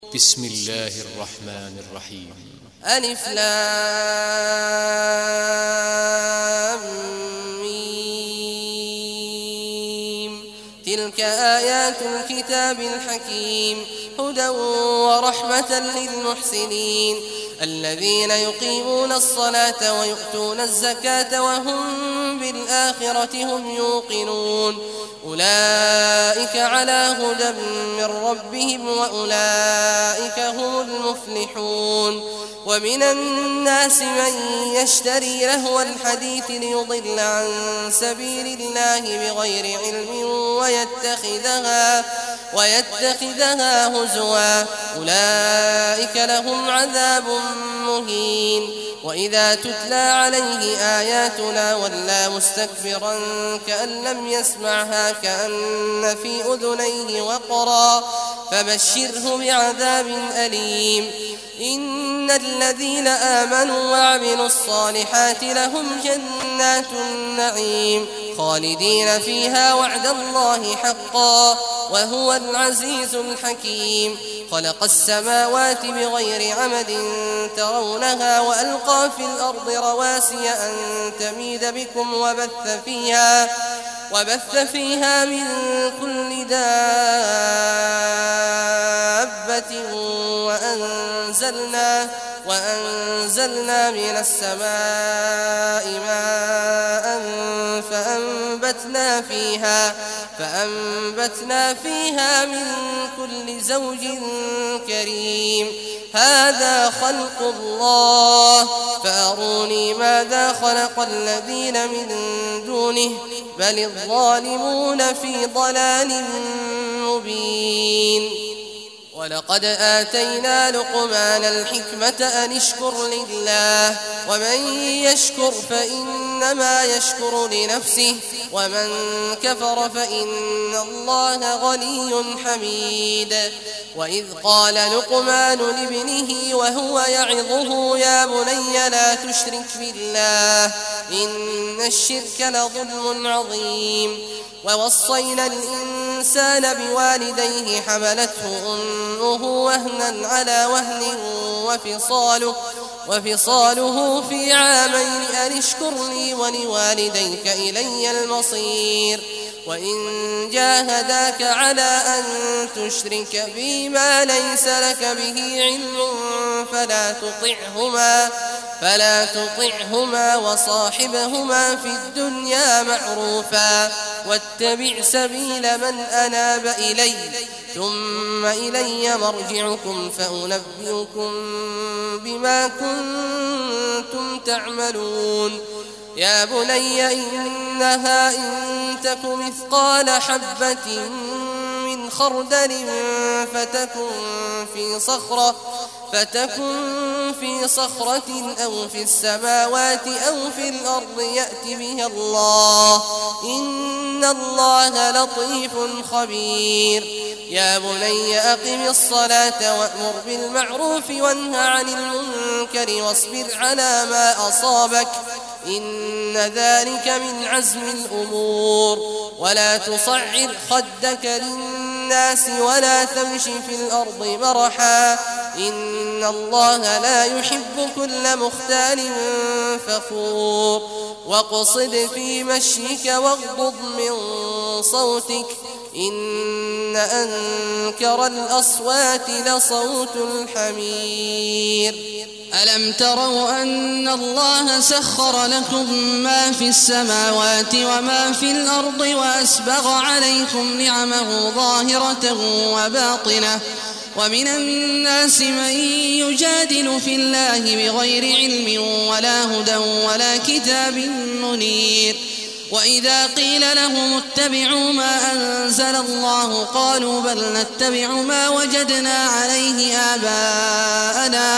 بسم الله الرحمن الرحيم. ألف لام ميم. تلك آيات الكتاب الحكيم هدى ورحمة للمحسنين الذين يقيمون الصلاة ويؤتون الزكاة وهم بالآخرة هم يوقنون أولئك على هدى من ربهم وأولئك هم المفلحون. ومن الناس من يشتري لهو الحديث ليضل عن سبيل الله بغير علم ويتخذها هزوا أولئك لهم عذاب مهين. وإذا تتلى عليه آياتنا ولى مستكبرا كأن لم يسمعها كأن في أذنيه وقرا فبشره بعذاب أليم. إن الذين آمنوا وعملوا الصالحات لهم جنات النعيم خالدين فيها وعد الله حقا وهو العزيز الحكيم. خلق السماوات بغير عمد ترونها وألقى في الأرض رواسي أن تميد بكم وبث فيها من كل دابة وأنزلنا من السماء ماء فأنبتنا فيها من كل زوج كريم. هذا خلق الله فأروني ماذا خلق الذين من دونه بل الظالمون في ضلال مبين. ولقد آتينا لقمان الحكمة أن اشكر لله ومن يشكر فإنما يشكر لنفسه ومن كفر فإن الله غني حميد. وإذ قال لقمان لابنه وهو يعظه يا بني لا تشرك بالله إن الشرك لظلم عظيم. ووصينا الإنسان بوالديه حملته أمه وهنا على وهن وفصاله في عامين أن اشكر لي ولوالديك إلي المصير. وإن جاهداك على أن تشرك بي ما ليس لك به علم فلا تطعهما وصاحبهما في الدنيا معروفا واتبع سبيل من أناب إلي ثم إلي مرجعكم فأنبئكم بما كنتم تعملون. يا بني إنها إن تك مثقال حبة من خردل فتكن في صخرة أو في السماوات أو في الأرض يأت بها الله إن الله لطيف خبير. يا بني أقم الصلاة وأمر بالمعروف وانه عن المنكر واصبر على ما أصابك إن ذلك من عزم الأمور. ولا تصعر خدك للناس ولا تمش في الأرض مرحا إن الله لا يحب كل مختال فخور. واقصد في مشيك واغضض من صوتك إن أنكر الأصوات لصوت الحمير. ألم تروا أن الله سخر لكم ما في السماوات وما في الأرض وأسبغ عليكم نعمه ظاهرة وباطنة ومن الناس من يجادل في الله بغير علم ولا هدى ولا كتاب منير. وإذا قيل لهم اتبعوا ما أنزل الله قالوا بل نتبع ما وجدنا عليه آباءنا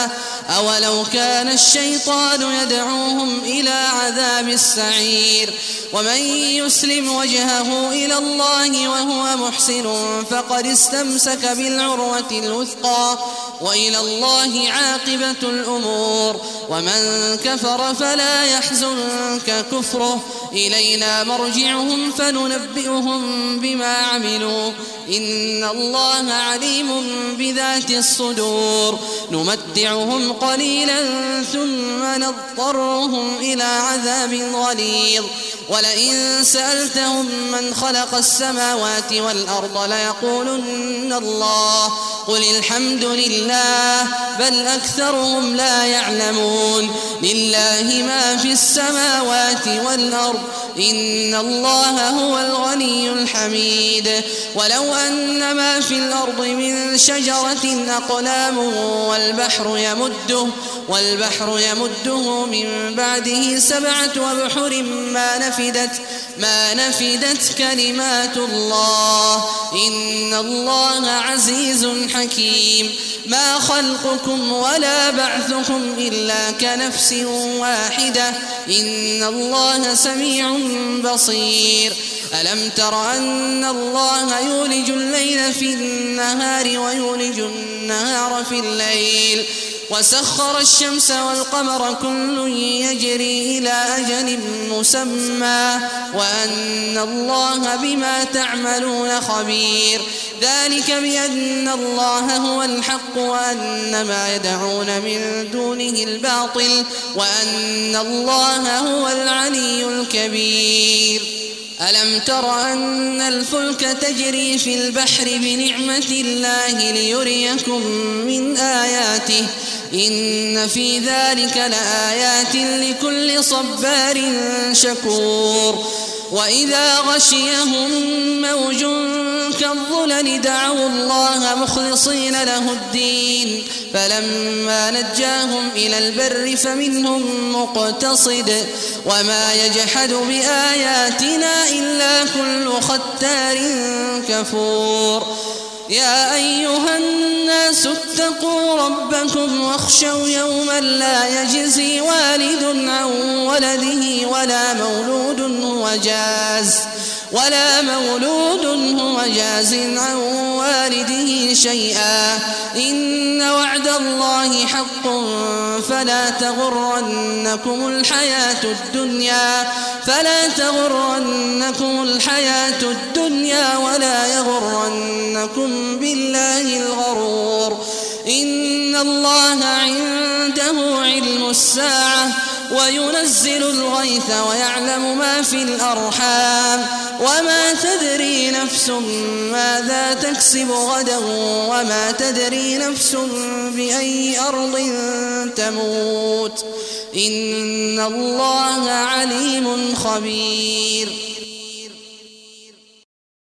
أولو كان الشيطان يدعوهم إلى عذاب السعير ومن يسلم وجهه إلى الله وهو محسن فقد استمسك بالعروة الوثقى وإلى الله عاقبة الأمور ومن كفر فلا يحزنك كفره إلينا مرجعهم فننبئهم بما عملوا إن الله عليم بذات الصدور نمتعهم قليلا ثم نضطرهم إلى عذاب غليظ ولئن سألتهم من خلق السماوات والأرض ليقولن الله قل الحمد لله بل أكثرهم لا يعلمون لله ما في السماوات والأرض إن الله هو الغني الحميد ولو أن ما في الأرض من شجرة أقلام والبحر يمده من بعده 7 أبحر ما نفدت كلمات الله إن الله عزيز حكيم ما خلقكم ولا بعثكم إلا كنفس واحدة إن الله سميع بصير ألم تر أن الله يولج الليل في النهار ويولج النهار في الليل وسخر الشمس والقمر كل يجري إلى أجل مسمى وأن الله بما تعملون خبير ذلك بأن الله هو الحق وأن ما يدعون من دونه الباطل وأن الله هو العلي الكبير ألم تر أن الفلك تجري في البحر بنعمة الله ليريكم من آياته إن في ذلك لآيات لكل صبار شكور وإذا غشيهم موج كالظلل دعوا الله مخلصين له الدين فلما نجاهم إلى البر فمنهم مقتصد وما يجحد بآياتنا إلا كل ختار كفور يا أيها الناس اتقوا ربكم واخشوا يوما لا يجزي والد عن ولده ولا مولود هو جاز عن والده شيئا إن وعد الله حق فلا تغرنكم الحياة الدنيا ولا يغرنكم بالله الغرور إن الله عنده علم الساعة وينزل الغيث ويعلم ما في الأرحام وما تدري نفس ماذا تكسب غدا وما تدري نفس بأي أرض تموت إن الله عليم خبير